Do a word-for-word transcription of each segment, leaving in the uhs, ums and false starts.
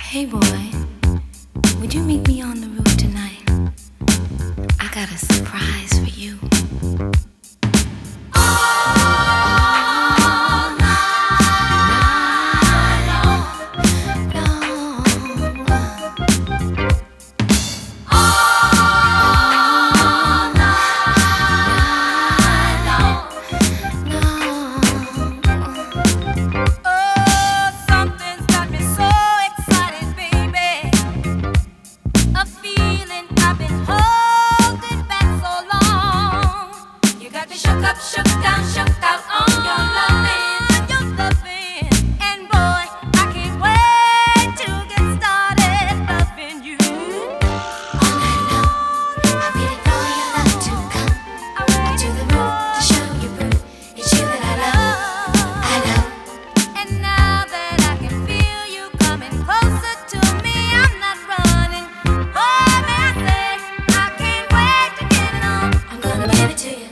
Hey boy, would you meet me on the roof tonight? I got a surprise for you. Shook down, shook out on your loving, your loving, and boy, I can't wait to get started loving you. All night long, I'm waiting for your love to come to the roof to show you proof. It's you that I love, I love. And now that I can feel you coming closer to me, I'm not running. Oh, may I say, I can't wait to get it on. I'm gonna give it to you.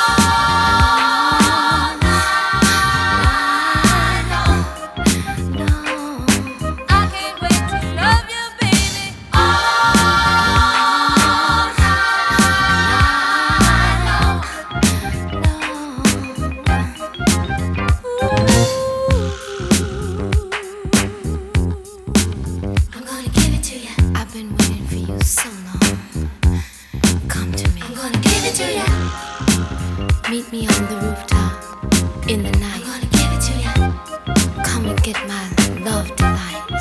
So long. Come to me. I'm gonna give it to you. Meet me on the rooftop in the night. I'm gonna give it to you. Come and get my love tonight.